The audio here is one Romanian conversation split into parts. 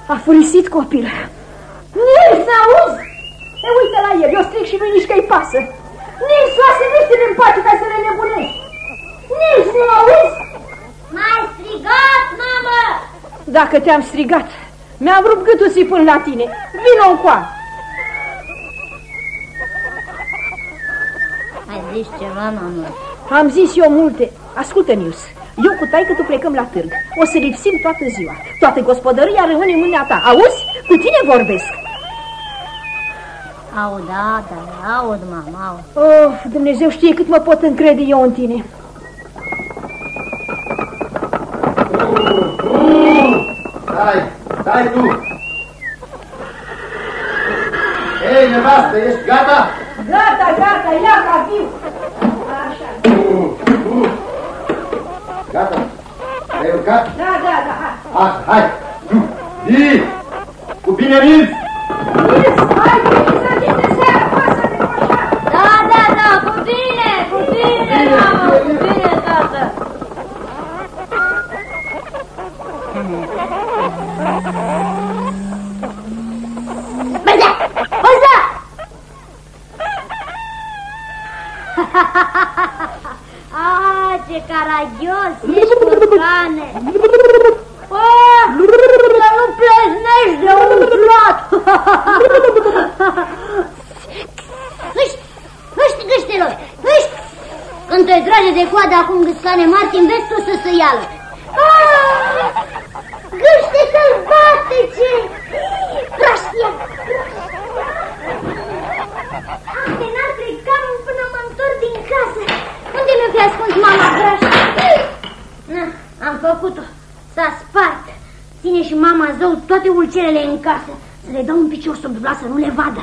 A furisit copil. Nils, auzi? E, uite la el, eu stric și nu-i nici că-i pasă. Nils, lasă-ne în pace ca să le nebunești. Nils, nu auzi? M-ai strigat, mamă! Dacă te-am strigat, mi-am rupt gâtul zi până la tine. Vino încoa. Ai zis ceva, mamă? Am zis eu multe. Ascultă, Nils, eu cu taică tu plecăm la târg. O să lipsim toată ziua. Toată gospodăria rămâne în mâna ta. Auzi? Cu tine vorbesc. Aud, aud, mamă, aud. Oh, Dumnezeu știe cât mă pot încrede eu în tine. Stai tu! Ei, nevastă, ești gata? Gata, ia ca viu. Așa. Gata? Ai urcat? Da, hai. Hai! Zi! Cu bine, Nils! Nils, hai, să dinte seara, pasă-ne așa. Da, cu bine, mamă, cu bine, tată. Băza! Ce caragios ești, curcane! Să nu pleznești de umflat! Hâști, gâștelor, hâști! Când te trage de coadă acum gâscane mari, înveți tu să se ială! Gâște sălbatice! Praștia! N-ar pleca până mă întorc din casă. Unde mi-o fi ascuns mama praștia? Na, am făcut-o. S-a spart. Ține și mama zău toate ulcerele în casă. Să le dau un picior sub vlad să nu le vadă.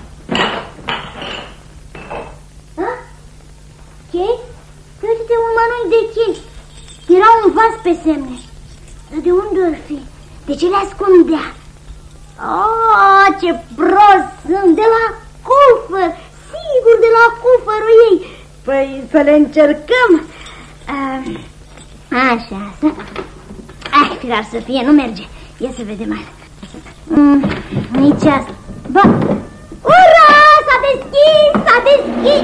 Ce? Uite-te un mănânc de chei. Era un vas pe semne. Dar de unde or fi? De ce le ascundea? Ce prost sunt! De la cufăr! Sigur, de la cufărul ei! Păi să le încercăm! Așa, firar să fie, nu merge. Ia să vedem. Nici asta. Ba! Ura! S-a deschis!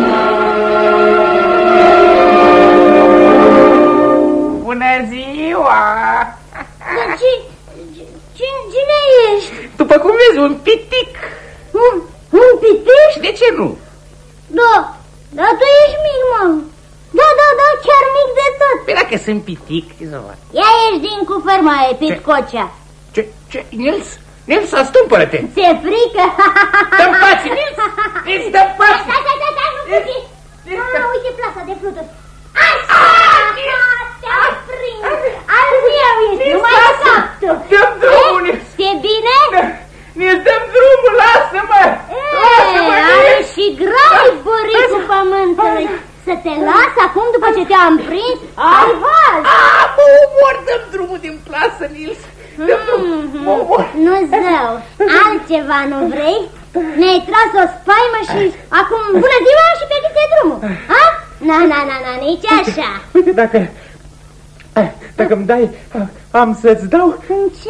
Bună ziua! Dar cine ești? După cum vezi, un pitic. Un pitic? Și de ce nu? Da, tu ești mic, mă. Da, chiar mic de tot. Păi dacă sunt pitic, ce să fac? Ia ieși din cufăr, mai pitcocea. Ce? Nils, astâmpără-te. Ți-e frică? Dă-mi pace, Nils, dă-mi pace. Stai, nu fugi. Uite plasa de fluturi. Așa, te-am prins. Al meu ești, nu mai captu. Dă-mi drumul, Nils. Ți-e bine? Nils, dă-mi drumul, lasă-mă. Are și grai burițul pământului. Să te las acum după ce te-am prins? Ai val. Mă omor, dă-mi drumul din plasă, Nils. Nu zău, altceva nu vrei? Ne-ai tras o spaimă și acum bună ziua și pe drumul. Na, nici așa. Uite, dacă îmi dai, am să-ți dau. Ce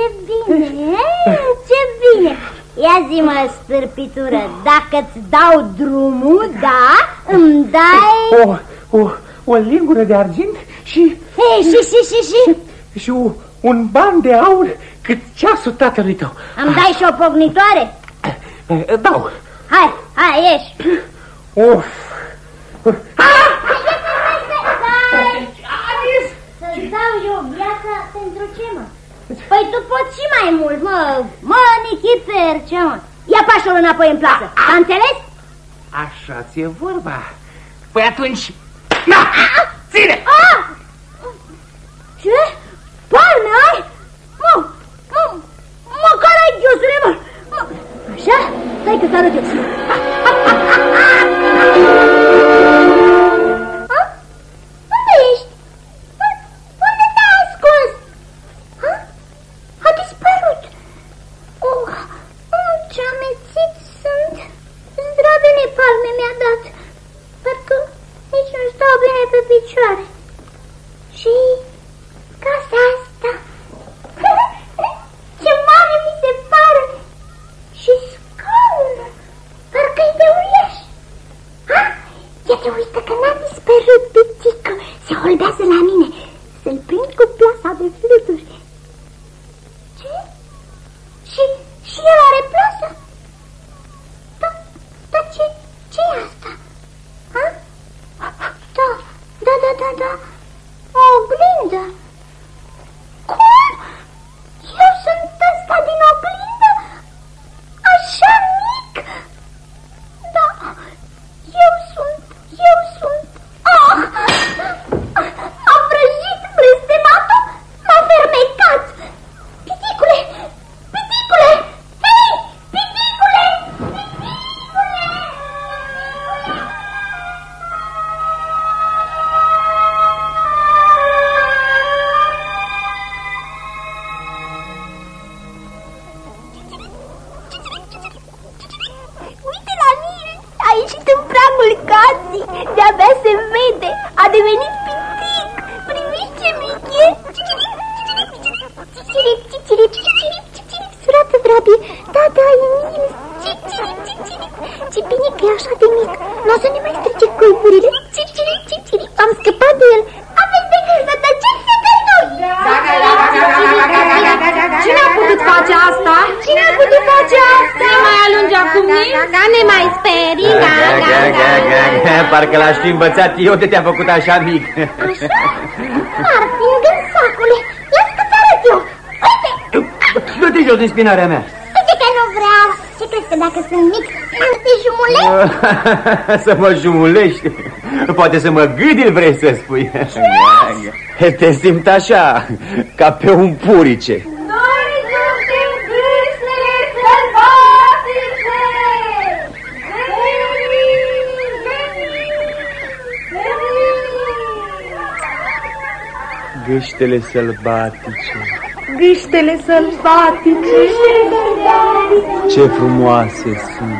bine. Ia zi-mă, stârpitură, dacă-ți dau drumul, da, îmi dai... O lingură de argint și... Și? Un ban de aur cât ceasul tatălui tău. Îmi dai și o pognitoare? Dau. Hai, ieși. Să-ți dau eu viața pentru ce, mă? Păi tu poți și mai mult, mă, Nichifer, ce, mă? Ia pașul înapoi în plasă, a înțeles? Așa ți-e vorba. Păi atunci... Na! Ține! Ce? Palme ai? Mă, caragiosule, mă! Așa? Stai că s-arăt eu. Unde ești? Unde te-ai ascuns? A dispărut. Ce amețit sunt. Zdravene palme mi-a dat. Parcă nici nu stau bine pe picioare. Și casa asta. Ce mare oglindi cu plasa de fluturi. Ce? Și el are plasă? Da, ce-i asta? Ha? Da. O oglindă. Cum? Eu sunt ăsta din oglindă? Așa mic? Da, eu sunt. Am vrăjit blestematul, m-a fermecat. Piticule! Hei, piticule! Uite la Nil, a ieșit în pragul casei, de-abia se vede, a devenit pitic. Priviți ce mic e. Cicirip, surată drabie, da, e Nil. Cicirip, ce bine că e așa de mic, n-o să ne mai strice culpurile. Cicirip, am scăpat de el. Aveți de gând să tăceți să găinui. Cine a putut face asta? Ne mai alungi acum, ne mai sperii. Parcă l-aș fi învățat eu de te-am făcut așa mic. Așa? Martin, gânsacule, las că ți-arăt eu. Uite! Du-te jos din spinarea mea. Uite că nu vreau. Ce crezi că dacă sunt mic, am să te jumulești? Să mă jumulești? Poate să mă gâdil vrei să spui. Te simt așa, ca pe un purice. Noi suntem gâștele sălbatice! Gâștele sălbatice. Gâștele sălbatice! Ce frumoase sunt!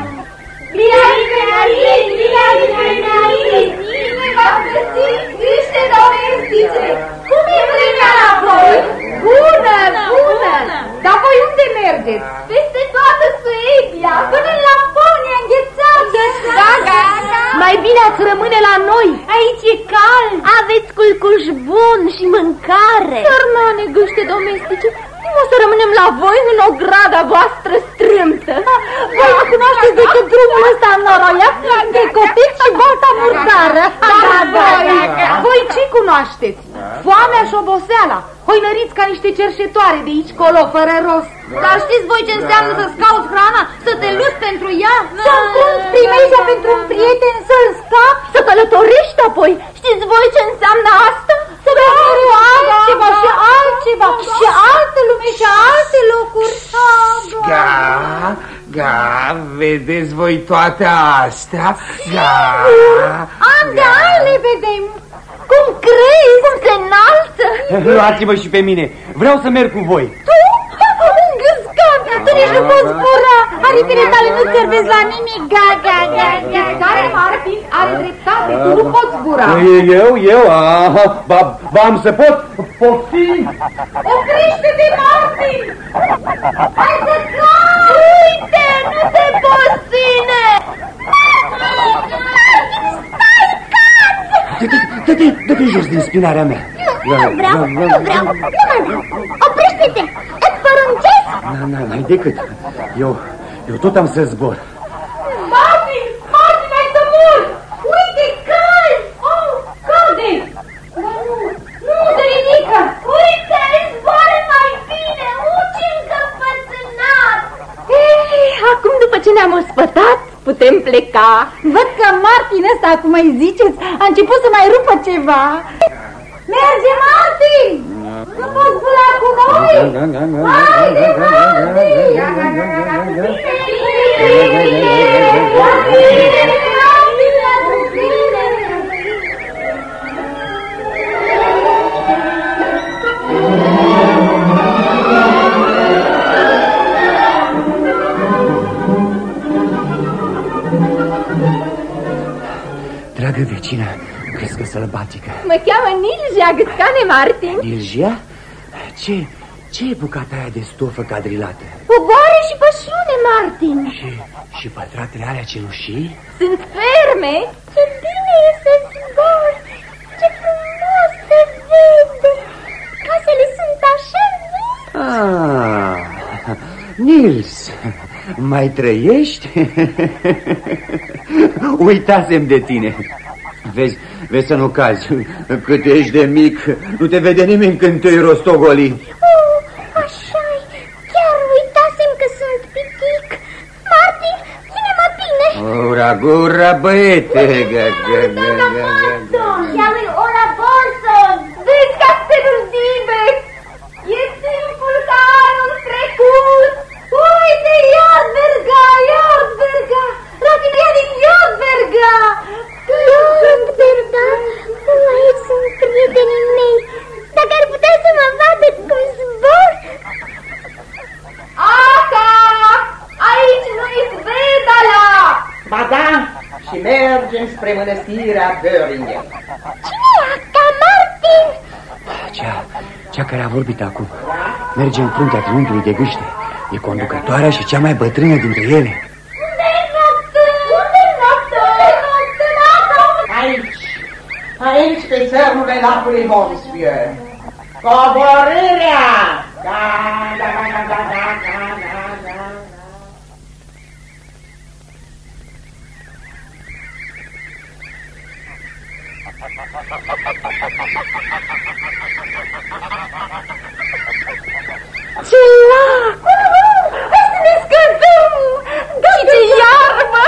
Cine va găsi gâște domestice? Cum e vremea la voi? Bună! Dar voi unde mergeți? Peste toată Suedia, până în Laponia înghețată. Da. Mai bine ați rămâne la noi. Aici e cald. Aveți culcuș bun și mâncare. Sărmane gâște domestice, cum o să rămânem la voi în ograda voastră strâmtă? Voi nu cunoașteți decât drumul ăsta înoroiat de copici și bolta murdară. Voi ce cunoașteți? Foamea și oboseala. Hoinăriți ca niște cerșetoare de aici colo, fără rost. Dar știți voi ce înseamnă să-ți cauți hrana? Să te luți pentru ea? Să înfrunți primejdia pentru un prieten, să-l scapi? Să călătorești apoi? Știți voi ce înseamnă asta? Să vezi mereu altceva și altceva și altă lume și alte locuri. Vedeți voi toate astea? An de an le vedem. Cum crezi? Cum se înalță? Luați-mă și pe mine. Vreau să merg cu voi. Tu? Un gâscan! Tu nici nu poți zbura! Aripile tale nu servesc la nimic! Care Martin are dreptate, tu nu poți zbura! Eu? Am să pot? Poftim! Oprește-te, Martin! Hai să cai! Uite, nu te poți ține! Dă-te jos din spinarea mea. Nu vreau. Oprește-te! Îți poruncesc! N-ai decât. Eu tot am să zbor. Martin, ai să mor! Uite, cai! Oh, cade! Nu se ridică! Uite, zboară mai bine! Uci încăpățânat! Acum, după ce ne-am ospătat, putem pleca. Văd că Martin ăsta, cum îi ziceți, a început să mai rupă ceva. Merge, Martin! Nu poți zbura cu noi? Haide, Dragă vecină, crezi că sălbatică? Mă cheamă Nilja, gâscane Martin. Nilja? Ce e bucata aia de stofă cadrilată? Poboare și pășune, Martin. Și pătratele alea cenușii? Sunt ferme. Ce bine e să zbori! Ce frumos se vede! Nils, mai trăiești? Uitasem de tine. Vezi să nu cazi. Cât ești de mic, nu te vede nimeni când te-i rostogoli. Așa-i, chiar uitasem că sunt pitic. Martin, ține-mă bine. Ura, gura, băiete. Ea lui Ora Borson. Vezi ca Steduzive! E timpul ca anul trecut! Uite, Iadberga! Rafinea din Iadberga! Iadberga? Aici sunt prietenii mei. Dacă ar putea să mă vadă cum zbor. Aca! Aici nu-i Svedala! Ba da, și mergem spre mănăstirea Böringen. Cine e Aca, Martin? Cea care a vorbit acum. Merge în fruntea triunghiului de gâște. E conducătoarea și cea mai bătrână dintre ele. Unde-i noapte? Aici, pe țărmurile lacului Monsfieu. Coborârea! Da. Ce lac! Hai să ne scăzăm! Și ce iarbă!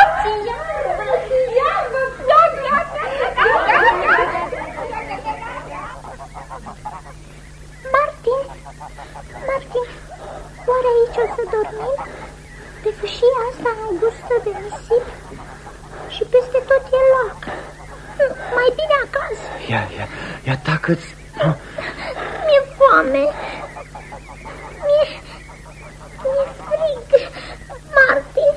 Martin, oare aici o să dormim? Pe fâșia asta îngustă de nisip și peste tot e lac. Mai bine acasă. Ia tacă-ți. Mi-e foame. Mi-e frig. Martin.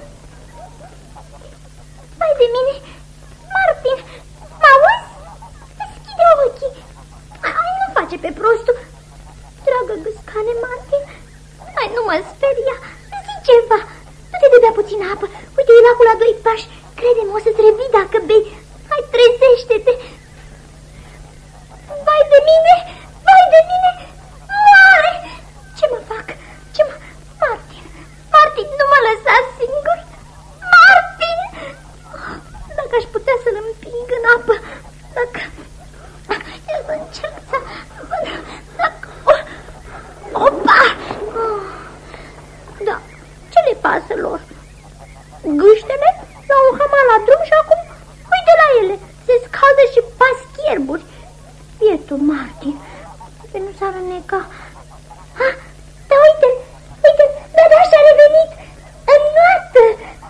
Vai de mine. Martin, mă auzi? Deschide ochii. Hai, nu face pe prostul. Dragă gâscane, Martin. Hai, nu mă speria. Zi ceva. Du-te de bea puțină apă. Uite, e lacul la 2 pași. Crede-mă, o să-ți revii dacă bei. Hai, trezește-te. Vai de mine. Moare. Ce mă fac? Martin, nu mă lăsa singur. Martin! Dacă aș putea să-l împing în apă. Dacă încerc să... Opa! Da, ce le pasă lor? Gâștele l-au hamat la drum și acum uite la ele. Se scaldă și paschierburi. Bietul Martin, că nu s-ar înneca. Da, uite-l, da, și-a revenit. Înnoată.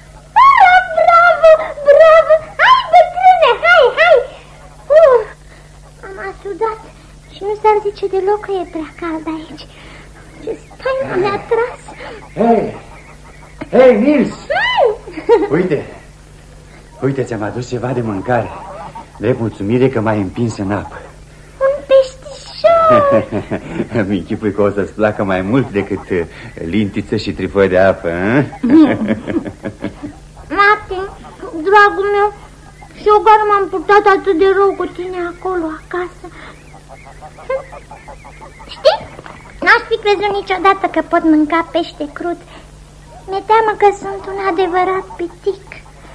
Bravo. Hai, bătrâne, hai. Am asudat și nu s-ar zice deloc că e prea cald aici. Ce spaimă ne-a tras. Hei, Nils! Uite, ți-am adus ceva de mâncare. Drept mulțumire că m-ai împins în apă. Un peștișor! Mi închipui că o să-ți placă mai mult decât lintiță și trifoi de apă, Martin, dragul meu, și eu care m-am purtat atât de rău cu tine acolo, acasă. Știi? N-aș fi crezut niciodată că pot mânca pește crud. Mi-e teamă că sunt un adevărat pitic.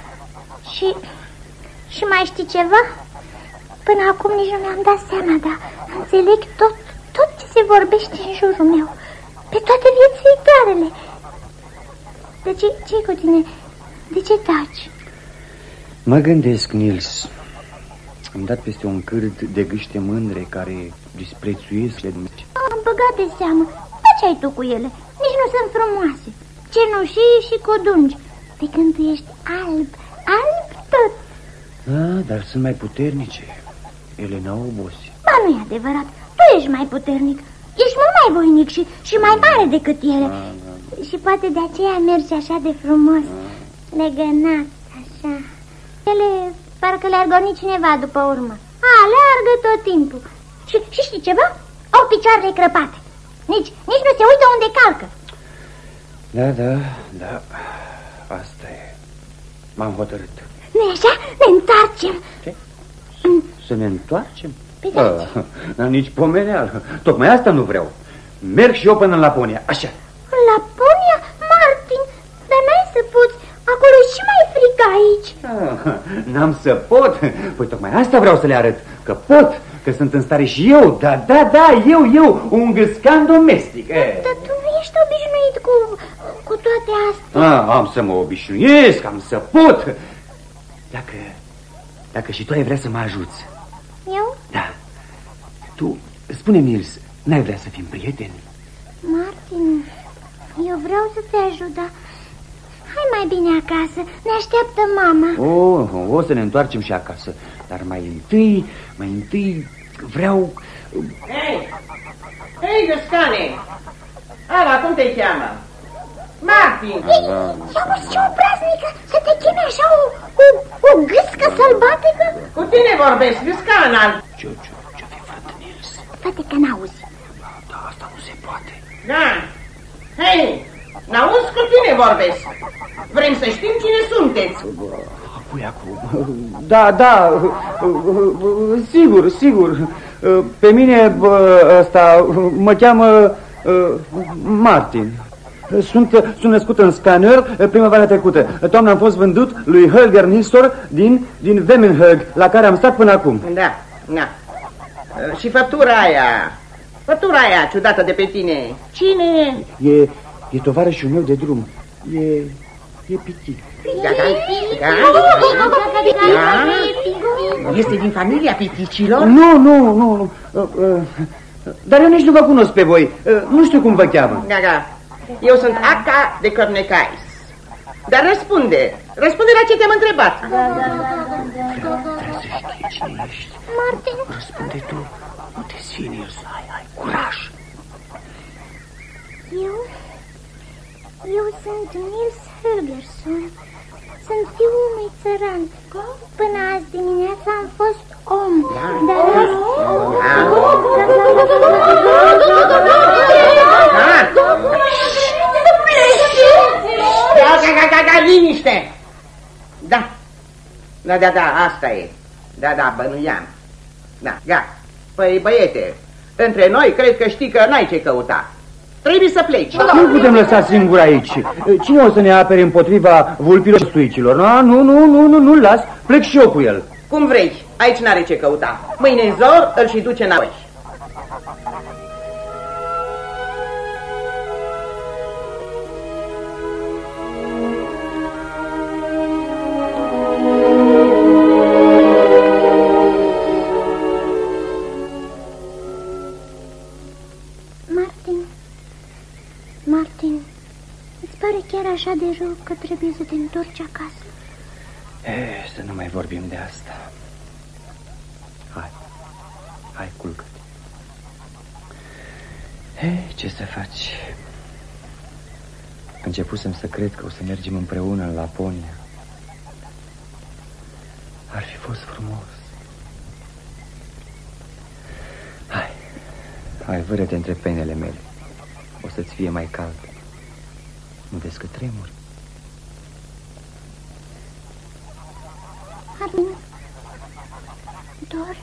Și mai știi ceva? Până acum nici nu mi-am dat seama, dar înțeleg tot ce se vorbește în jurul meu. Pe toate viețuitoarele. De ce-i cu tine? De ce taci? Mă gândesc, Nils. Am dat peste un cârd de gâște mândre care disprețuiesc le Dumnezeu. Am băgat de seamă. Dar ce ai tu cu ele? Nici nu sunt frumoase. Cenușii și codungi. Pe când tu ești alb tot. Dar sunt mai puternice. Ele n-au obosit. Ba, nu e adevărat. Tu ești mai puternic. Ești mult mai voinic și mai mare decât ele. Și poate de aceea mergi așa de frumos. Legănat, așa. Ele parcă le-ar goni cineva după urmă. Aleargă tot timpul. Și știi ceva? Au picioarele crăpate. Nici nu se uită unde calcă. Da. Asta e. M-am hotărât. Nu-i așa? Ne întoarcem. Ce? Să ne întoarcem? Păi da. Nici pomeneală. Tocmai asta nu vreau. merg și eu până în Laponia, așa. În Laponia? Martin, dar n-ai să poți, acolo e și mai frică aici. N-am să pot. Păi tocmai asta vreau să le arăt, că pot, că sunt în stare și eu, da, eu, un gâscan domestic. Dar tu nu ești obișnuit cu toate astea. Am să mă obișnuiesc, am să pot. Dacă și tu ai vrea să mă ajuți. Eu? Da. Tu, spune-mi, Nils, n-ai vrea să fim prieteni? Martin, eu vreau să te ajut, dar hai mai bine acasă, ne așteaptă mama. O să ne întoarcem și acasă. Dar mai întâi vreau... Hei, găscane! Ala, cum te cheamă? Martin! Auzi, ce obraznică să te cheme așa o gâscă sălbatică? Cu tine vorbesc, gâscana! Ce-o fi frate Nils? Fate că n-auzi. Da, asta nu se poate. Da! Hei, n-auzi, cu tine vorbesc! Vrem să știm cine sunteți! Apoi acum... Da, sigur. Pe mine ăsta mă cheamă Martin. Sunt născut în Scanner primăvara trecută. Toamna am fost vândut lui Holger Nilsson din Vemmenhög, la care am stat până acum. Da. Și făptura aia ciudată de pe tine, cine e? E tovarășul meu de drum. E Piti. Da. Este din familia piticilor? Nu. Dar eu nici nu vă cunosc pe voi. Nu știu cum vă cheamă. Da. Eu sunt Aca de Cornecais. Dar răspunde la ce te-am întrebat. Trebuie să știi cine ești. Martin. Răspunde tu. Nu te sfii, ai curaj. Eu sunt Nils Holgersson. Sunt fiul unui țăran. Până azi dimineața am fost om. Da, liniște! Da, asta e. Da, bănuiam. Da. Păi, băiete, între noi cred că știi că n-ai ce căuta. Trebuie să pleci. Nu putem lăsa singur aici. Cine o să ne apere împotriva vulpilor suicilor? Nu, las. Plec și eu cu el. Cum vrei, aici n-are ce căuta. Mâine în zor îl și duce înapoi. Martin, îți pare chiar așa de rău că trebuie să te întorci acasă? Să nu mai vorbim de asta. Hai, culcă-te. Ce să faci? Începusem să cred că o să mergem împreună în Laponia. Ar fi fost frumos. Hai, vâră-te între penele mele. O să-ți fie mai cald. Nu vezi că tremuri? Martin, dor?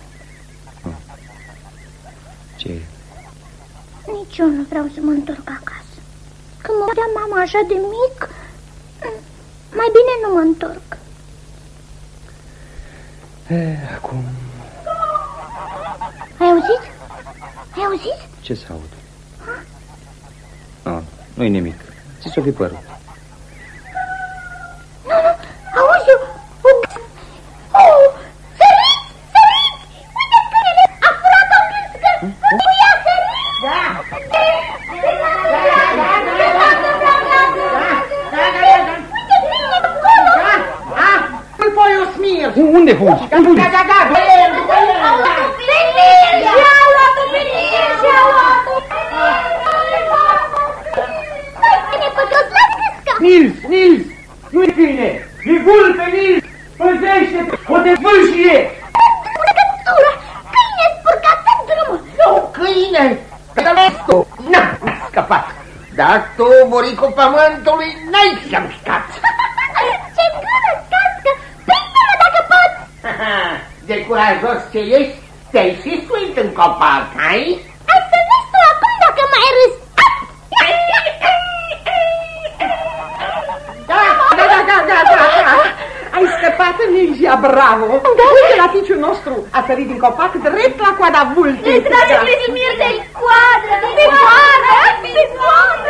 Ce e? Nici eu nu vreau să mă întorc acasă. Când mă vedea mama așa de mic, mai bine nu mă întorc. Acum... Ai auzit? Ai auzit? Ce să aud? Nu-i nimic. Ți s-o fi părut. Nu, auzi, săriți! Uite câinele, a furat o gâscă! Nu ia săriți! Da! Îl pui o smir! Unde fugi? Da, după el! Și-a luat-o pe Nils! Nils! Nu-i bine! E vulpe, Nils! Păzește-te! O te vâșie! Legătură! Câine spurcat pe drum! Nu, câine! Pedalescu! N-am scăpat! Dar tu, buricul pământului, n-ai să mișcat! Ce gură cască! Prinde-mă dacă poți! De curajos ce ești, te-ai și suit în copac, ai? Ai să vezi tu acum dacă mai râs! bravo! Uite la ficiul nostru, a sărit din copac drept la coada vultei. Îți trage Vladimir de-i coadă, de coadă, de coadă!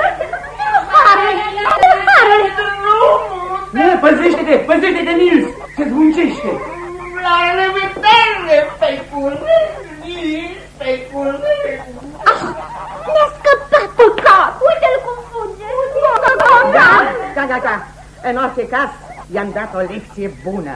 Harule! Păzește-te, Nils, se zbuncește. La revedere, pecul! Mi-a scăpat pe cap! Uite-l cum fuge! Da. În orice caz, i-am dat o lecție bună.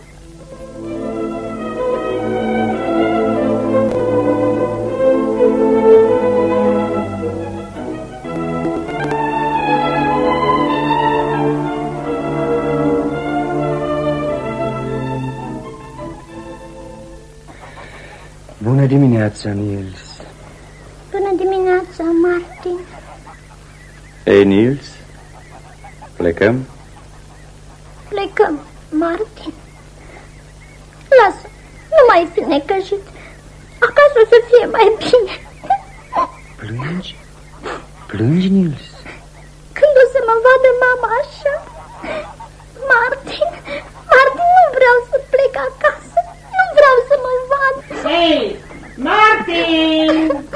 Bună dimineața, Nils. Bună dimineața, Martin. Ei, Nils, plecăm? Plecăm, Martin. Lasă, nu mai fi necăjit. Acasă o să fie mai bine. Plângi? Plângi, Nils? Când o să mă vadă mama așa? Martin, nu vreau să plec acasă. Nu vreau să mă vad. Hei, Martin!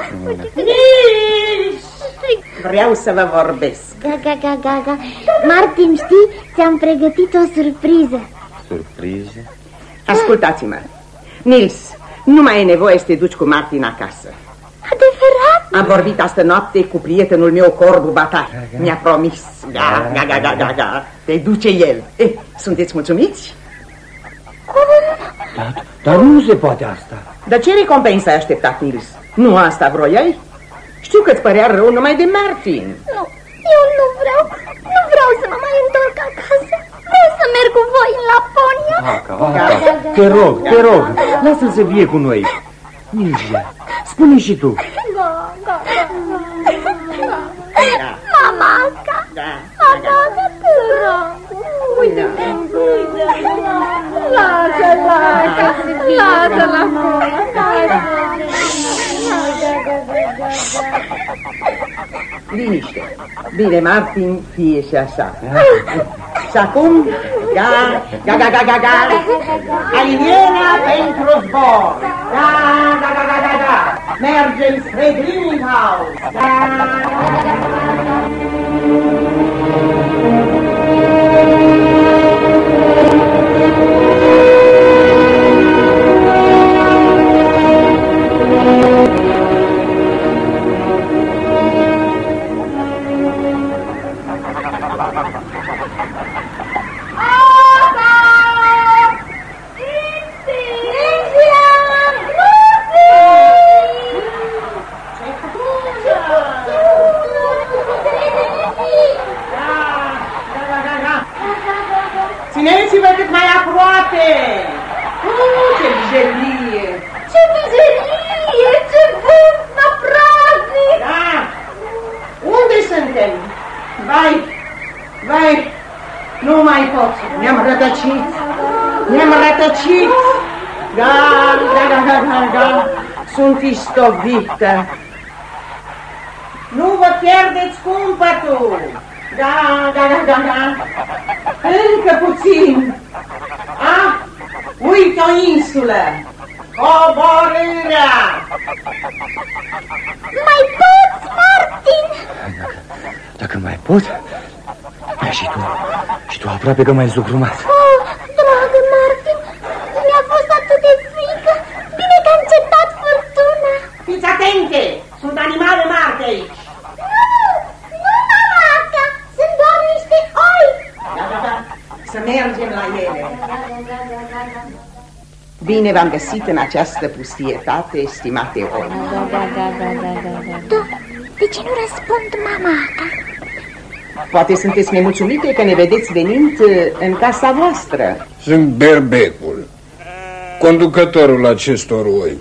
Nils! Vreau să vă vorbesc. Gaga. Martin, știi, ți-am pregătit o surpriză. Surpriză? Ascultați-mă. Nils, nu mai e nevoie să te duci cu Martin acasă. Adevărat? Am vorbit astă noapte cu prietenul meu, Corbu Batar. Mi-a promis. Ga. Te duce el. Sunteți mulțumiți? Dar nu se poate asta. Dar ce recompensă ai așteptat, Nils? Nu asta vroiai? Știu că-ți părea rău numai de Martin. Nu, eu nu vreau să mă mai întorc acasă. Vreau să merg cu voi în Laponia. Te rog, lasă-l să vie cu noi. Nilsia, spune și tu. Mamaca, te rog. Lasă-l acolo. Liniște. Bine, Martin, fie și așa. Și acum, ga. Alinierea pentru zbor. Ga. Mergem spre Greenhouse. Țineți-vă cât mai aproape! Ce vijelie! Ce vijelie! Ce vânt năpraznic! Da! Unde suntem? Vai! Nu mai pot! Ne-am rătăcit! Da! Sunt istovită! Nu vă pierdeți cumpătul! Da! Încă puțin! Uite o insulă! Coborârea! Mai poți, Martin? Dacă mai pot? Și tu aproape că m-ai zugrumat. Dragă Martin, mi-a fost atât de frică. Bine că a încetat furtuna. Fiți atente! Sunt animale mari aici! Nu, mamaca! Sunt doar niște oi! Da. Să mergem la ele! Bine v-am găsit în această pustietate, estimate oi. Da, de ce nu răspund, mamaca? Poate sunteți nemulțumite că ne vedeți venind în casa voastră. Sunt berbecul, conducătorul acestor oi.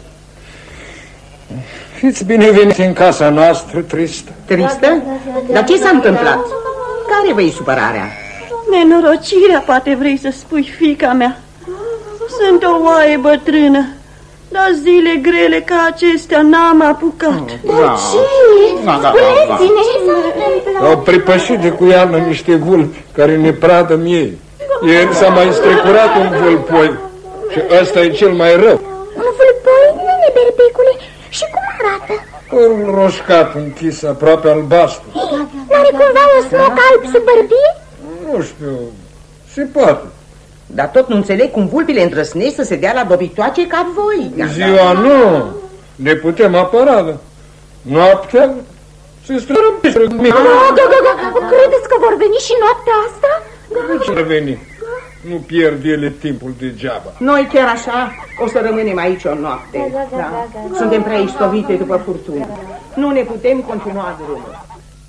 Fiți bineveniți în casa noastră tristă. Tristă? Dar ce s-a întâmplat? Care vă-i supărarea? Nenorocirea, poate vrei să spui, fiica mea. Sunt o oaie bătrână, dar zile grele ca acestea n-am apucat. Spuneți-ne ce s-a întâmplat. Au pripășit de cu iarnă niște vulpi care ne pradă miei. Ieri s-a mai strecurat un vulpoi. Și ăsta e cel mai rău. Un vulpoi, nene Berbecule, și cum arată? Un roșcat închis, aproape albastru. N-are cumva un smoc alb sub bărbie? Nu știu, se poate. Dar tot nu înțeleg cum vulpile îndrăsnesc să se dea la dobitoace ca voi. Ziua nu, ne putem apăra, dar noaptea se strărăbește. Credeți că vor veni și noaptea asta? Ce ar veni? Nu pierd ele timpul degeaba. Noi chiar așa o să rămânem aici o noapte. Da. Suntem prea istovite după furtună. Nu ne putem continua drumul.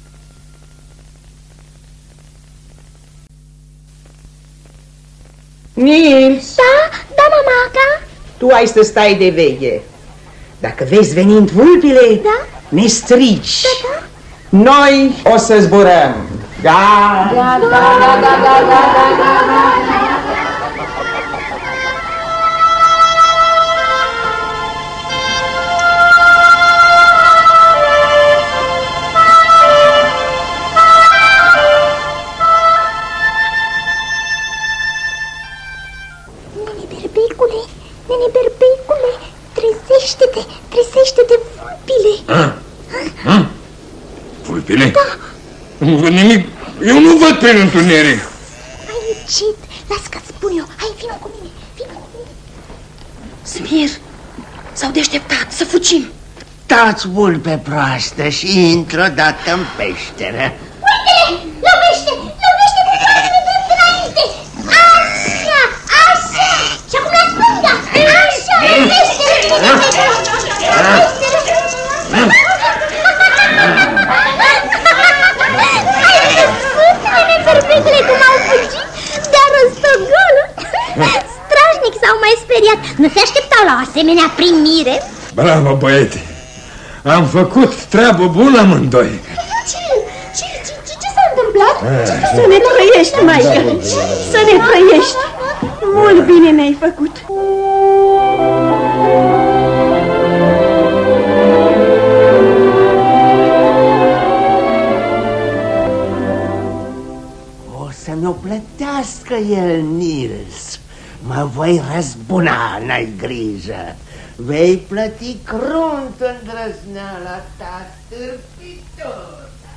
Nils! Da, mamaca? Tu ai să stai de veche. Dacă vezi venind vulpile, ne strigi. Noi o să zburăm. Da. Nene Berbecule, trezește-te, vulpile. Vulpile? Nu văd nimic, eu nu văd prin întuneric. Hai încet, las că-ți spun eu, hai vină cu mine. Smir, s-au deșteptat, să fugim. Tați, vulpe proastă, și intră odată în peșteră. Uite-le, lovește înainte. Așa, și acum la stânga, așa, lovește. Nene Berbecule, cum au fugit de-a rostogolă. Strașnic s-au mai speriat. Nu se așteptau la o asemenea primire. Bravo, băiete! Am făcut treabă bună amândoi. Ce s-a întâmplat? Să ne trăiești, maică, să ne trăiești. Mult bine mi-ai făcut. O să mi-o plătească el, Nils. Mă voi răzbuna, n-ai grijă. Vei plăti crunt îndrăzneala ta, stârpitor.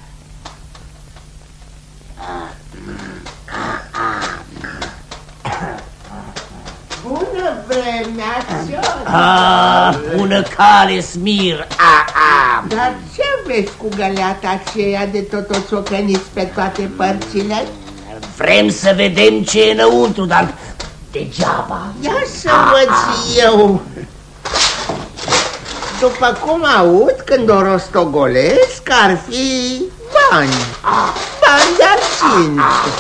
Bună vremea, bună cale, Smir. Dar ce vezi cu găleata aceea de tot o ciocăniți pe toate părțile? Vrem să vedem ce e înăuntru, dar degeaba. Ia să văd și eu. După cum aud, când o rostogolesc, ar fi bani. Bani de argint.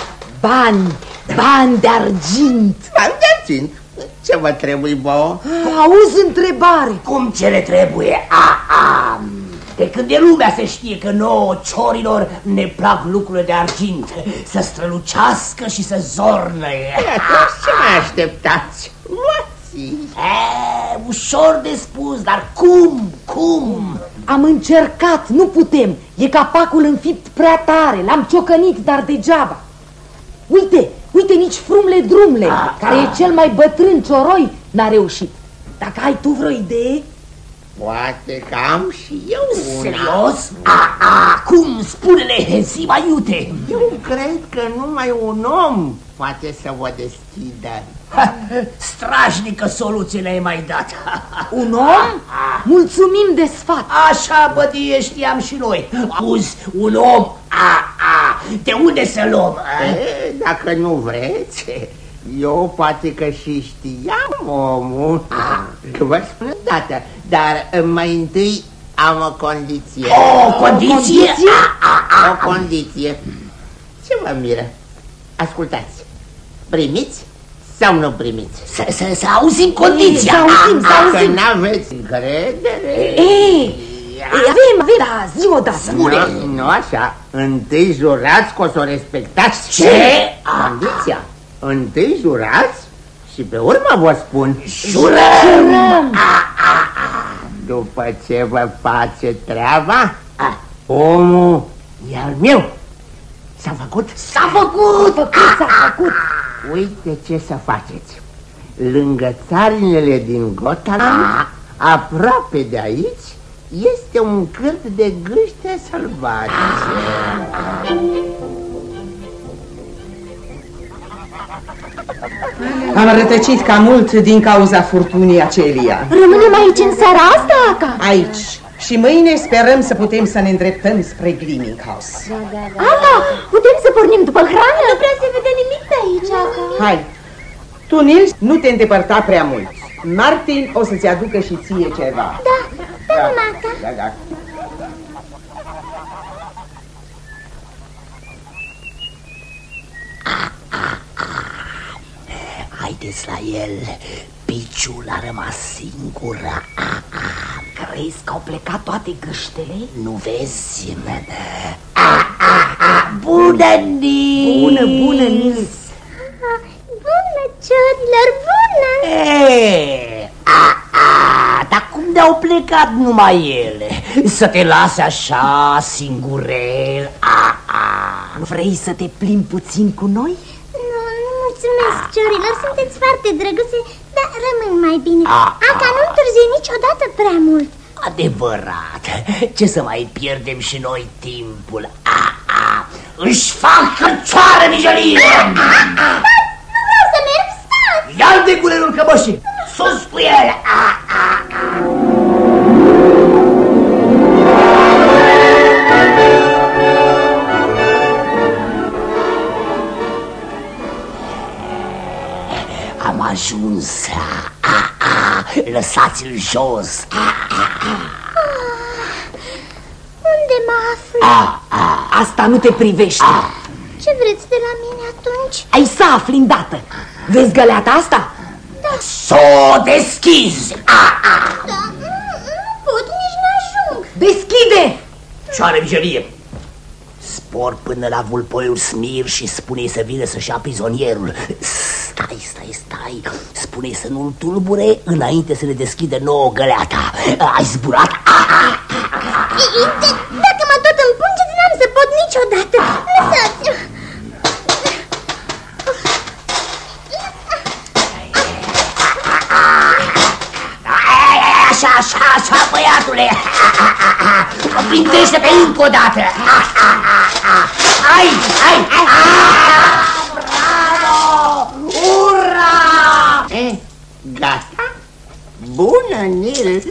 Bani de argint. Bani de argint? Ce vă trebuie, vouă? Auzi întrebare. Cum ce le trebuie? De când de lumea se știe că nouă, ciorilor, ne plac lucrurile de argint, să strălucească și să zornăie. Atunci ce mai așteptați? Luați! Ușor de spus, dar cum? Am încercat, nu putem. E capacul înfipt prea tare. L-am ciocănit, dar degeaba. Uite, nici Frumle Drumle, care e cel mai bătrân cioroi, n-a reușit. Dacă ai tu vreo idee? Poate că am și eu una. Serios? Cum? Spune-le, zi mai iute. Eu cred că numai un om poate să vă deschidă. Strașnică soluție ne-ai mai dat. Un om? Mulțumim de sfat. Așa, bădie, știam și noi. Auzi, un om, de unde să luăm? Dacă nu vreți, eu poate că și știam omul. Vă spun dată, dar mai întâi am o condiție. O condiție? O condiție. Ce vă miră? Ascultați, primiți sau nu primiți? Să auzim condiția. Să auzim. Că n-aveți încredere. Avem, dar zi odată. Nu așa, întâi jurați că o să o respectați. Ce? Condiția. Întâi jurați și pe urmă vă spun. Jurăm! După ce vă face treaba, omul e al meu. S-a făcut? S-a făcut! S-a făcut. Uite ce să faceți. lângă țarinele din Gotland, aproape de aici, este un cârd de gâște sălbatice. Am rătăcit cam mult din cauza furtunii acelia. Rămânem aici în seara asta, Aca? Aici. Și mâine sperăm să putem să ne îndreptăm spre Gleaming House. Aca, putem să pornim după hrană? Nu prea se vede nimic pe aici, Aca. Hai, tu, Nils, nu te îndepărta prea mult. Martin o să-ți aducă și ție ceva. Da, Aca. Da. Haideți la el, piciul a rămas singur. Crezi că au plecat toate gâștele? Nu vezi? Bună, Nils! Bună, Nils! Bună, ciorilor, bună! Dar cum de-au plecat numai ele? Să te lase așa, singurel? Nu vrei să te plimbi puțin cu noi? Nu, mulțumesc, ciorilor, sunteți foarte drăguțe, dar rămân mai bine. Aca nu întârzie niciodată prea mult. Adevărat, ce să mai pierdem și noi timpul? Își fac cărcioară, mijelie! Vreau să merg, stați! Ia-l de gulerul cămășii! Sus cu ele! Am ajuns. Lăsați-l jos. Unde mă aflu? Asta nu te privește. Ce vreți de la mine atunci? Ai să afli îndată. Vezi găleata asta? Da. S-o deschizi. Da, nu pot, nici n-ajung. Deschide! Cioară, mijelie! Spor până la vulpoiul Smir și spune-i să vină să-și ia prizonierul. Stai. Spune-i să nu-l tulbure înainte să ne deschide nouă găleata. Ai zburat? Dacă mă tot împungeți, n-am să pot niciodată. Lăsați-mă! Așa, băiatule! Prindește-te încă o dată! Hai! Bravo! Ura! Gata? Bună, Nils!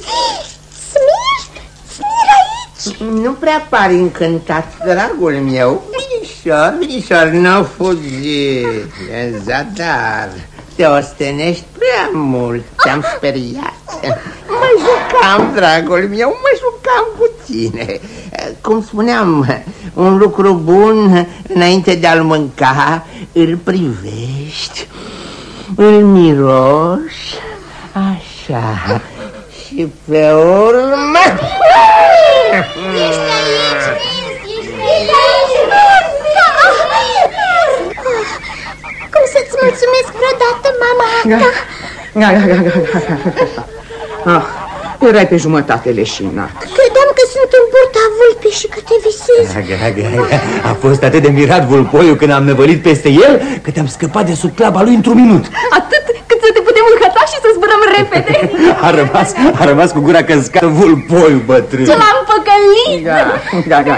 Smir aici! Nu prea pari încântat, dragul meu. Minișor, n-au fugit. E zadar. Te ostenești prea mult. Te-am speriat. Mă jucam, dragul meu, mă jucam cu tine. Cum spuneam, un lucru bun înainte de a-l mânca, îl privești, îl miroși, așa, și pe urmă... Ești aici! Cum să-ți mulțumesc vreodată, mama Aca? Erai pe jumătate leșinat. Credeam că sunt în burta vulpii și că te visez. A fost atât de mirat vulpoiul când am năvălit peste el, că te-am scăpat de sub claba lui într-un minut. Atât cât să te putem înhăta și să zburăm repede. A rămas cu gura căscată vulpoiul bătrân. Ce l-am păcălit. Da.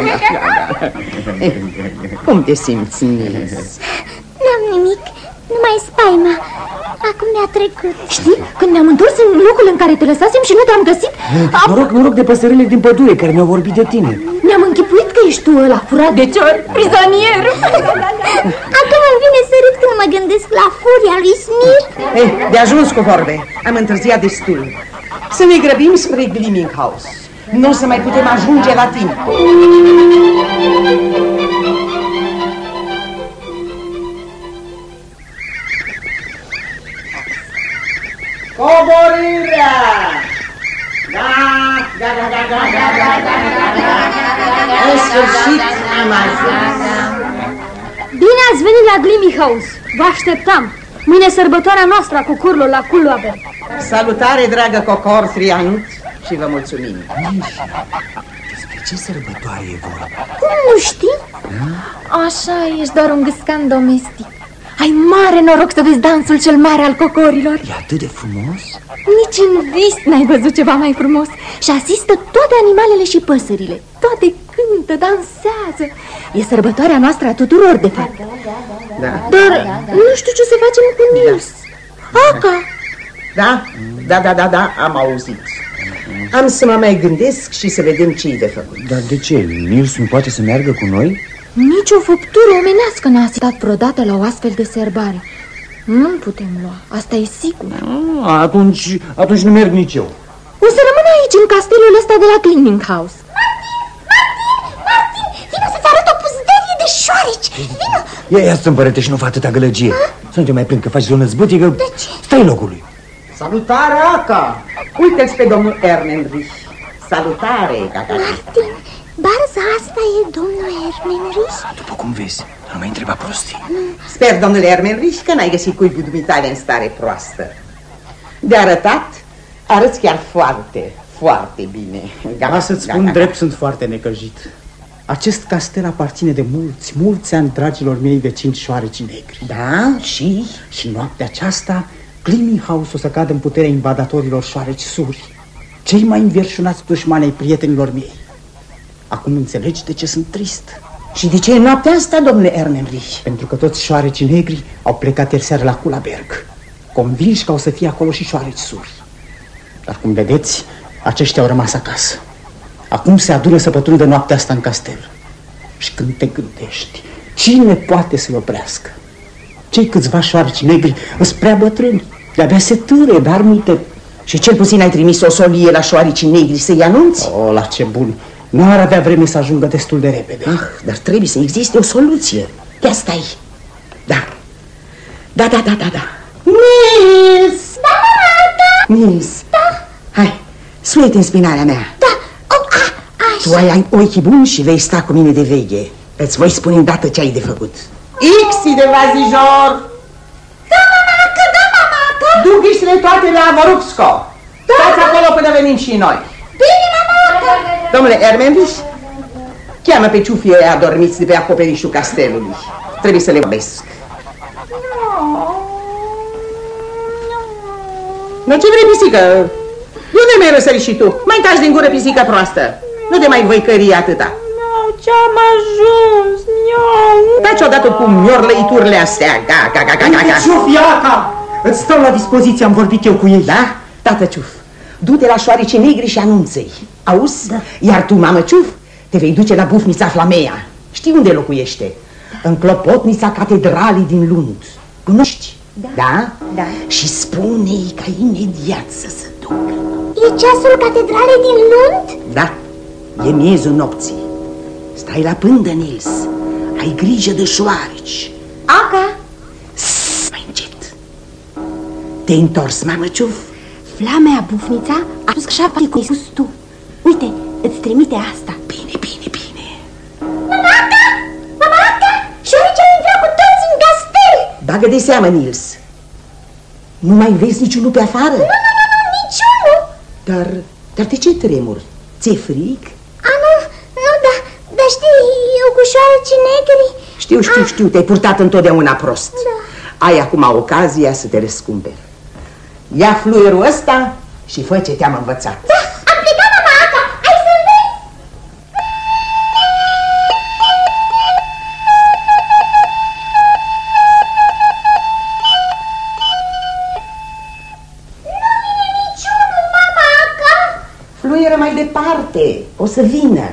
Cum te simți, Nils? N-am nimic, numai spaima. Acum mi-a trecut. Știi, când ne-am întors în locul în care te lăsasem și nu te-am găsit, Noroc de păsările din pădure care mi-au vorbit de tine. ne-am închipuit că ești tu ăla furat de cior, prizonier. Acum îmi vine să râd când mă gândesc la furia lui Smir. De ajuns cu vorbe. Am întârziat destul. Să ne grăbim spre Gleaming House. Nu o să mai putem ajunge la timp. Coborârea! În sfârșit am ajuns. Bine ați venit la Gleaming House. Vă așteptam. Mâine sărbătoarea noastră a cucurilor la Culoabe. Salutare, dragă Cocor Triant, și vă mulțumim. Despre ce sărbătoare e vorba? Cum nu știi? Așa, ești doar un gâscan domestic. Ai mare noroc să vezi dansul cel mare al cocorilor. E atât de frumos? Nici în vis n-ai văzut ceva mai frumos. Și asistă toate animalele și păsările. Toate cântă, dansează. E sărbătoarea noastră a tuturor, de fapt. Dar nu știu ce să facem cu Nils. Aca! Da, am auzit. Am să mă mai gândesc și să vedem ce-i de făcut. Dar de ce? Nils nu poate să meargă cu noi? Nici o făptură omenească n-a asistat vreodată la o astfel de sărbare. Nu-l putem lua, asta e sigur. Atunci nu merg nici eu. O să rămân aici, în castelul ăsta de la Cleaning House. Martin, vino să-ți arăt o puzderie de șoareci. Vino! Ia stâmpără-te și nu fă atâta gălăgie. Să nu te mai plâng că faci o năzbâtică. De ce? Stai locului. Salutare, Aca! Uite-ți pe domnul Ermenrich. Salutare, Caca. Martin, barza asta e domnul Ermenrich? După cum vezi, nu mai întreba prostii. Sper, domnule Ermenrich, că n-ai găsit cuibul dumitale în stare proastă. De arătat, arăți chiar foarte, foarte bine. Ca să-ți spun drept, sunt foarte necăjit. Acest castel aparține de mulți ani dragilor mei vecini șoareci negri. Da, și? Și noaptea aceasta, Cleaning House o să cadă în puterea invadatorilor șoareci suri, cei mai înverșunați dușmani ai prietenilor mei. Acum înțelegi de ce sunt trist. Și de ce e noaptea asta, domnule Ermenrich? Pentru că toți șoarecii negri au plecat ieri seară la Kulaberg, convinși că o să fie acolo și șoareci suri. Dar cum vedeți, aceștia au rămas acasă. Acum se adună să pătrundă noaptea asta în castel. Și când te gândești, cine poate să-l oprească? Cei câțiva șoareci negri îs prea bătrâni, de-abia se târă, dar multe. Și cel puțin ai trimis o solie la șoarecii negri să-i anunți? Oh, la ce bun! N-ar avea vreme să ajungă destul de repede. Dar trebuie să existe o soluție. Ia stai. Da. Nils! Da, mama! Nils! Da! Hai, suie-te în spinarea mea. Da! Așa. Tu ai ochii buni și vei sta cu mine de veche. Îți voi spune îndată ce ai de făcut. Ixi de vazijor! Da, mama! Du ghiștele toate la Vorupsco. Stați acolo până venim și noi. Bine, mama! Domnule Ermenrich, cheamă pe ciufii ăia adormiți de pe acoperișul castelului. Trebuie să le vorbesc. Dar ce vrei, pisică? De unde mi-ai răsărit și tu? Mai taci din gură, pisică proastă. Nu te mai văicări atâta. Ce-am ajuns, Taci odată cu miorlăiturile astea. Uite, ciufii, Aca! Îți stau la dispoziție, am vorbit eu cu ei. Da? Tată Ciuf, du-te la șoarecii negri și anunță-i. Auzi? Da. Iar tu, mamă Ciuf, te vei duce la bufnița Flamea. Știi unde locuiește? În clopotnița catedralii din Lund. Cunoști? Da? Da. Și spune-i ca imediat să se ducă. E ceasul catedralei din Lund? Da, e miezul nopții. Stai la pândă, Nils. Ai grijă de șoareci. Aca! Mai încet. Te-ai întors, mamă Ciuf? Flamea bufnița a spus că așa face cum ai spus tu. Uite, îți trimite asta. Bine. Mama Aca! Șoarecii au intrat cu toți în castel! Bagă de seamă, Nils. Nu mai vezi niciunul pe afară? Nu, niciunul! Dar de ce tremuri? Ți-e frig? Dar știi, eu cu șoarecii negri... Știu, te-ai purtat întotdeauna prost. Da. Ai acum ocazia să te răscumperi. Ia fluierul ăsta și fă ce te-am învățat. Da, am plecat, mama Aca, hai să-l vezi! Nu vine niciunul, mama Aca! Fluieră mai departe, o să vină.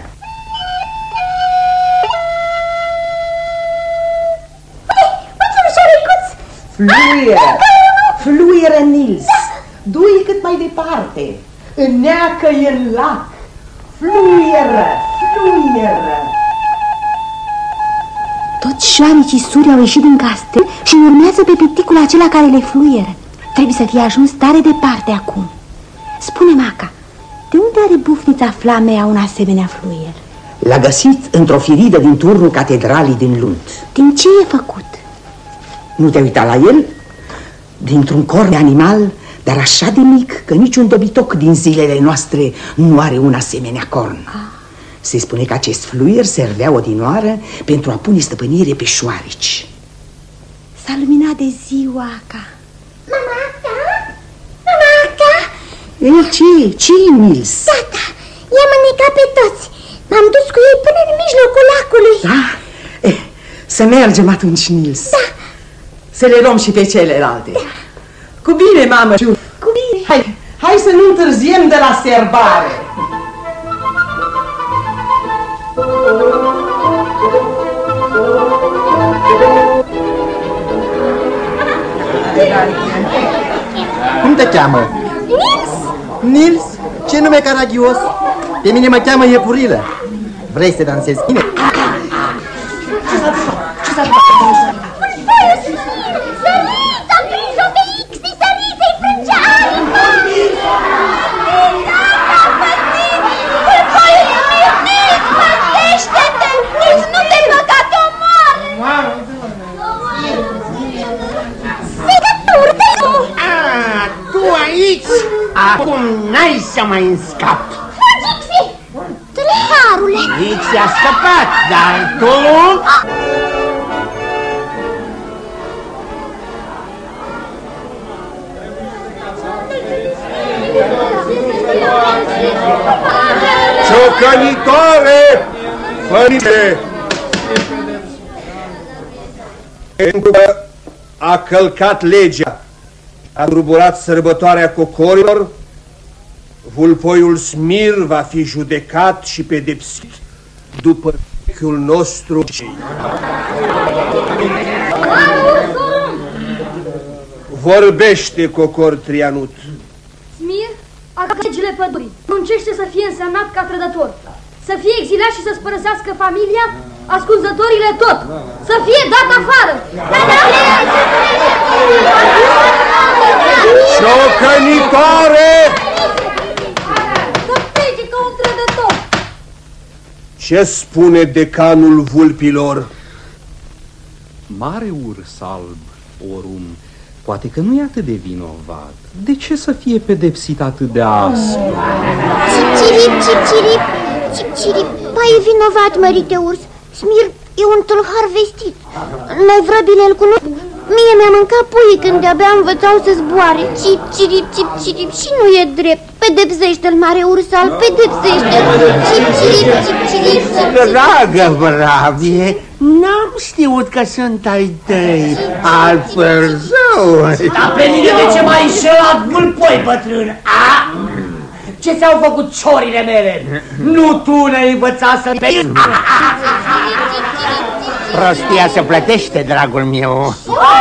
Fluieră, Nils. Du-i cât mai departe. Înneacă-i în lac. Fluieră. Toți șoarecii suri au ieșit din castel și urmează pe picticul acela care le fluieră. Trebuie să fie ajuns tare departe acum. Spune-mi, Aca, de unde are bufnița Flamea un asemenea fluier? L-a găsit într-o firidă din turnul catedralii din Lund. Din ce e făcut? Nu te-ai uitat la el? Dintr-un corp de animal, dar așa de mic că niciun dobitoc din zilele noastre nu are un asemenea corn. Se spune că acest fluier servea odinioară pentru a pune stăpânire pe șoareci. S-a luminat de ziua, Aca. Mama Aca? Mama Aca? El ce-i Nils? Tata, i-am înnecat pe toți. M-am dus cu ei până în mijlocul lacului. Da? Să mergem atunci, Nils. Da. Să le luăm și pe celelalte. Da. Cu bine, mamă. Cu bine. Hai să nu întârziem de la serbare. Cum te cheamă? Nils? Nils? Ce nume caragios? Pe mine mă cheamă Iepurilă. Vrei să dansezi bine? Ce s-a întâmplat? Sărit! Am prins-o pe Ixi! Sărit! Să-i frânge aripa! Nils, păzește-te! Nils, nu te băga, te omoară! Tu aici? Acum n-ai să mai înscapi. Ixi! Tâlharule! Ixi a scăpat, dar tu... Ciocănitoare! Părinte! Pentru că a călcat legea, a turburat sărbătoarea cocorilor, vulpoiul Smir va fi judecat și pedepsit după vechiul nostru. Vorbește, cocor Trianut. Smir, acă legile pădurii. Muncește să fie însemnat ca trădător, să fie exilat și să-ți părăsească familia, ascultătorile tot, să fie dat afară. Ciocănitoare! Să plece ca un trădător. Ce spune decanul vulpilor? Mare urs alb, Orum, poate că nu e atât de vinovat. De ce să fie pedepsit atât de aspru? Cip-cirip, cip-cirip, cip-cirip. Pa e vinovat, mărite urs. Smir e un tâlhar vestit. N-ai vrăbile îl cunosc? Mie mi-a mâncat puii când de-abia învățau să zboare. Cip-cirip, cip-cirip. Și nu e drept. Pedepsește-l, mare urs alb, pedepsește-l. Cip-cirip, cip-cirip, cip-cirip. Dragă vrabie, n-am știut că sunt ai tăi, altfel zău. Dar pe mine de ce m-ai înșelat, vulpoi bătrân? Ce ți-au făcut ciorile mele? Nu tu ne-ai învățat să bei? Prostia se plătește, dragul meu.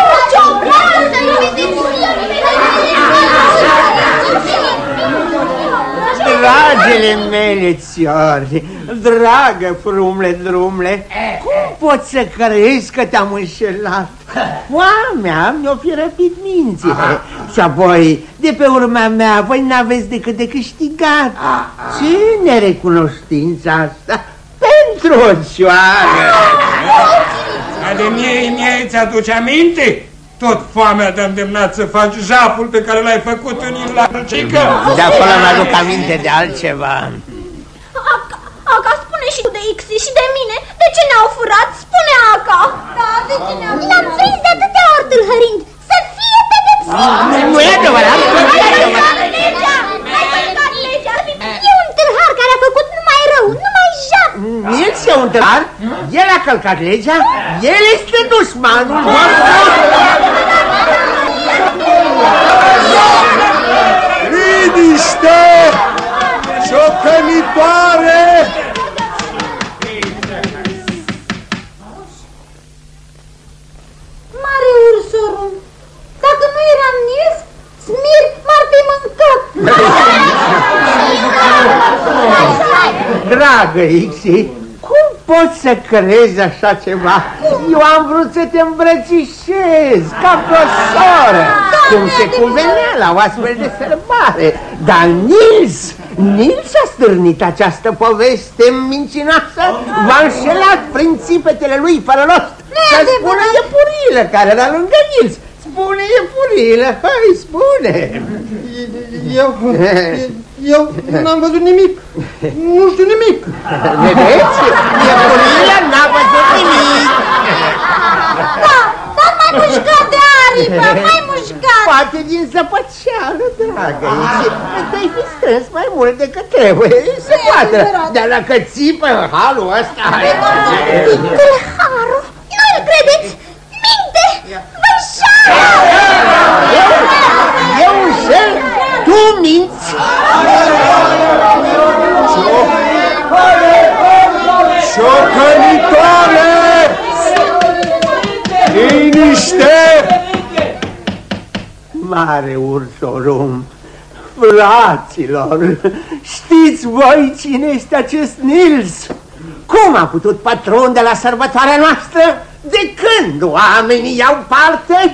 Dragele mele țiori, dragă frumle drumle, cum poți să crezi că te-am înșelat? Foamea mi-o fi răpit mințile și apoi, de pe urma mea, voi n-aveți decât de câștigat. Ce nerecunoștință asta pentru o cioară! De mie ți-aduce aminte? Tot foamea te-a îndemnat să faci japul pe care l-ai făcut în Irlancică? De acolo mi-aduc aminte de altceva. Aca, spune și tu de Ixi și de mine. De ce ne-au furat? Spune, Aca. Da, de ce ne-au furat? L-am prins de atâtea ori tâlhărind. Să fie pedepsit. Nu e adevărat? E un tâlhar care a făcut numai rău, numai jap. Nils e un tâlhar? El a călcat legea? El este dușmanul vostru? Liniște! Ciocănitoare! Mare ursorum, dacă nu eram Nils, Smir m-ar fi mâncat. Dragă Ixi, cum poți să crezi așa ceva? Eu am vrut să te îmbrățișez ca pe o soră, cum se cuvenea la o astfel de sărbare. Dar Nils a stârnit această poveste mincinoasă, v-a înșelat prin țipetele lui fără rost. Să spună Iepurilă, care era lângă Nils. Spune, Iepurilă, hai, spune. Eu n-am văzut nimic. Nu știu nimic. Vedeți? Iepurilă n-a văzut nimic. Da, dar mai mușcă Te-ai fi strâns mai mult decât trebuie, se poate. Dar dacă țipă halul ăsta... Tâlharul, nu-l credeți? Minte! Vășoară! Eu înșel? Tu minți? Ciocănitoare! Liniște! Mare Ursorum, fraților, știți voi cine este acest Nils? Cum a putut pătrunde la sărbătoarea noastră? De când oamenii iau parte?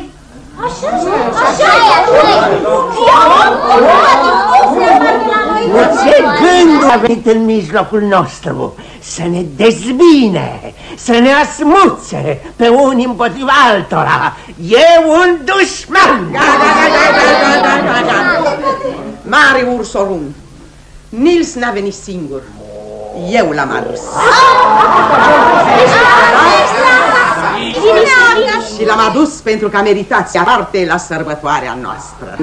Ce gând a venit în mijlocul nostru? Să ne dezbine, să ne asmuțe pe unii împotriva altora. E un dușman! Mare Ursorum, Nils n-a venit singur. Eu l-am adus. Și l-am adus pentru că meritați parte la sărbătoarea noastră.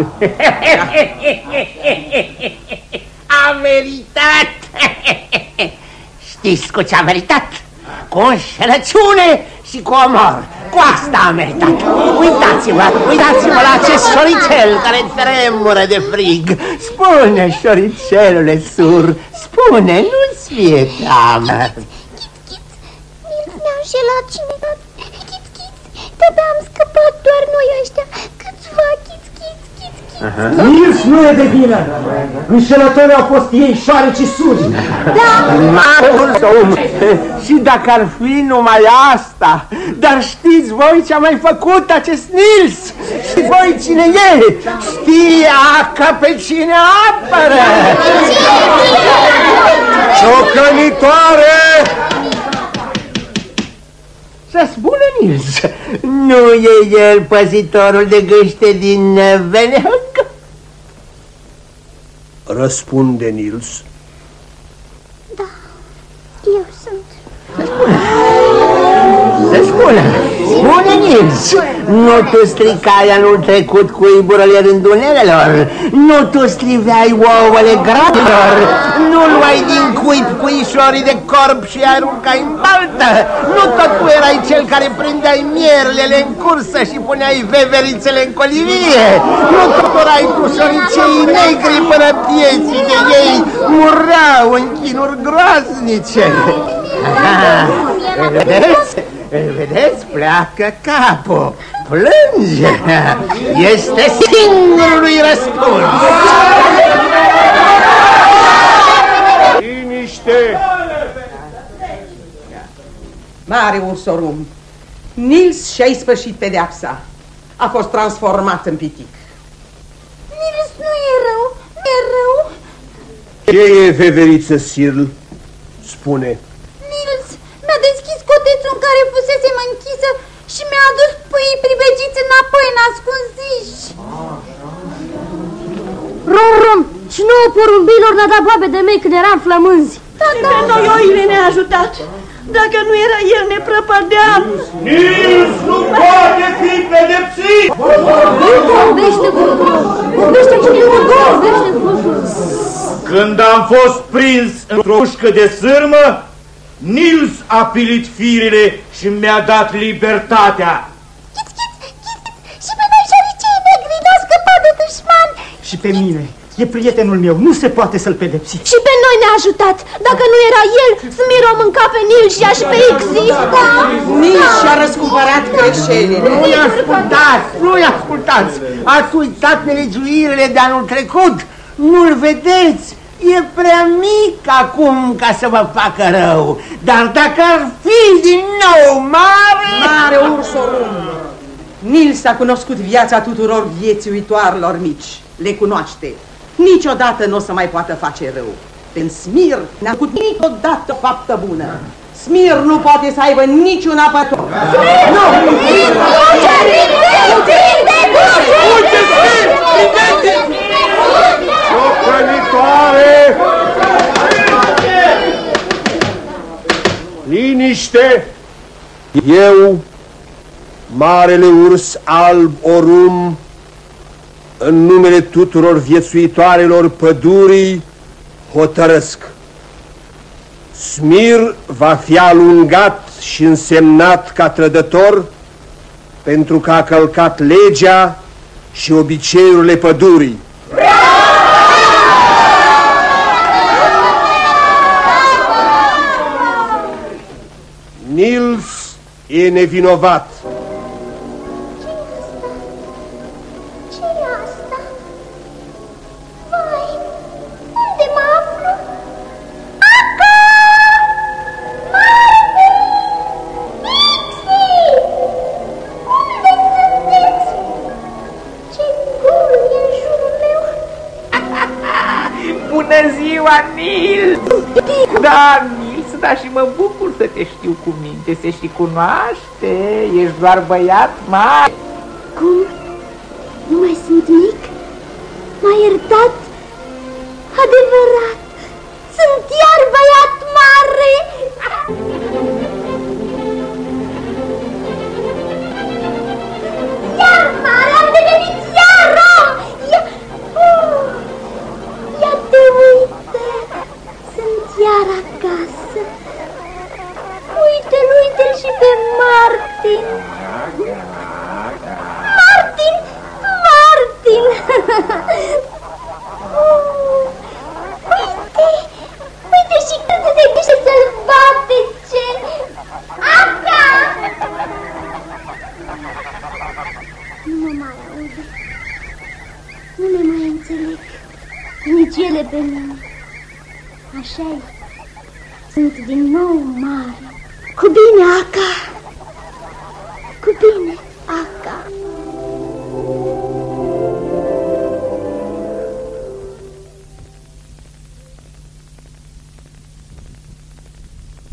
A meritat! Știți cu ce a meritat? Cu înșelăciune și cu omor. Cu asta a meritat. Uitați-vă la acest șoricel care tremură de frig. Spune, șoricelule sur, spune, nu-ți fie teamă. Nils ne-a înșelat cineva. De-abia am scăpat doar noi ăștia. Câțiva, Nils nu e de vină. Înșelătorii au fost ei, șoarecii suri. Și dacă ar fi numai asta. Dar știți voi ce a mai făcut acest Nils? Știți voi cine e? Știa că pe cine apără. Ciocănitoare! Să spună Nils, nu e el păzitorul de gâște din Venehăg? Răspunde Nils. Da, eu sunt. Să spună, spune Nils, nu tu stricai anul trecut cuiburile rândunelelor, nu tu striveai ouăle gratilor, nu luai din cuib cuișorii de corp și aruncai în baltă, nu tot tu erai cel care prindeai mierlele în cursă și puneai veverițele în colivie, nu tot erai tu șoricei negri până pieții de ei mureau în chinuri groaznice. Vedeți? Pleacă capul, plânge, este singurului răspuns. Liniște! Mare Ursorum, Nils și-a sfârșit pedeapsa. A fost transformat în pitic. Nils nu e rău, nu e rău. Ce e veveriță, Sirl? Spune. Nils mi-a deschis cotețul în care fusesem închisă și mi-a adus pâii priveciți înapoi în ascunziși. Rom, și nouă porumbilor ne-a dat boabe de mei când eram flămânzi. Da. Pe noi oile ne-a ajutat. Dacă nu era el, ne prăpădeam. Nils nu poate fi pedepsit! Vorbește cuvântul! Când am fost prins într-o ușcă de sârmă, Nils a pilit firele și mi-a dat libertatea. Și pe noi șoricei negri n-a scăpat de dușman. Și pe mine. E prietenul meu, nu se poate să-l pedepsi. Și pe noi ne-a ajutat. Dacă nu era el, Smiro mânca pe Nils și-a și pe Exista. Nils și-a răscumpărat greșelile. Nu-i ascultați! Ați uitat nelegiuirile de anul trecut? Nu-l vedeți? E prea mic acum ca să vă facă rău. Dar dacă ar fi din nou mare Ursorum, Nils a cunoscut viața tuturor viețuitoarelor mici. Le cunoaște. Niciodată nu o să mai poată face rău. În Smir n-a făcut niciodată faptă bună. Smir nu poate să aibă niciun apător. Ciocănitoare! Liniște! Eu, marele urs alb Orum, în numele tuturor viețuitoarelor pădurii, hotărăsc. Smir va fi alungat și însemnat ca trădător pentru că a călcat legea și obiceiurile pădurii. Nils e nevinovat. Ce-i asta? Vai, unde mă aflu? Aca! Marti! Ixi! Unde sunteți? Ce gol e în jurul meu? Bună ziua, Nils! Da, Nils, dar și mă bucur să te știu cu minte, se și cunoaște, ești doar băiat mare. Cum? Nu mai sunt mic? M-ai iertat? Adevărat! Sunt iar băiat mare! Iar mare! Am devenit iar om! Ia te uite! Sunt iar acasă! Uite-l, uite-l și pe Martin! Martin! Martin! Uite! Uite și cât de gâște sălbatice! Aca! Nu mă mai aude. Nu le mai înțeleg. Nici ele pe mine. Așa-i. Sunt din nou mare. Cu bine, Aca!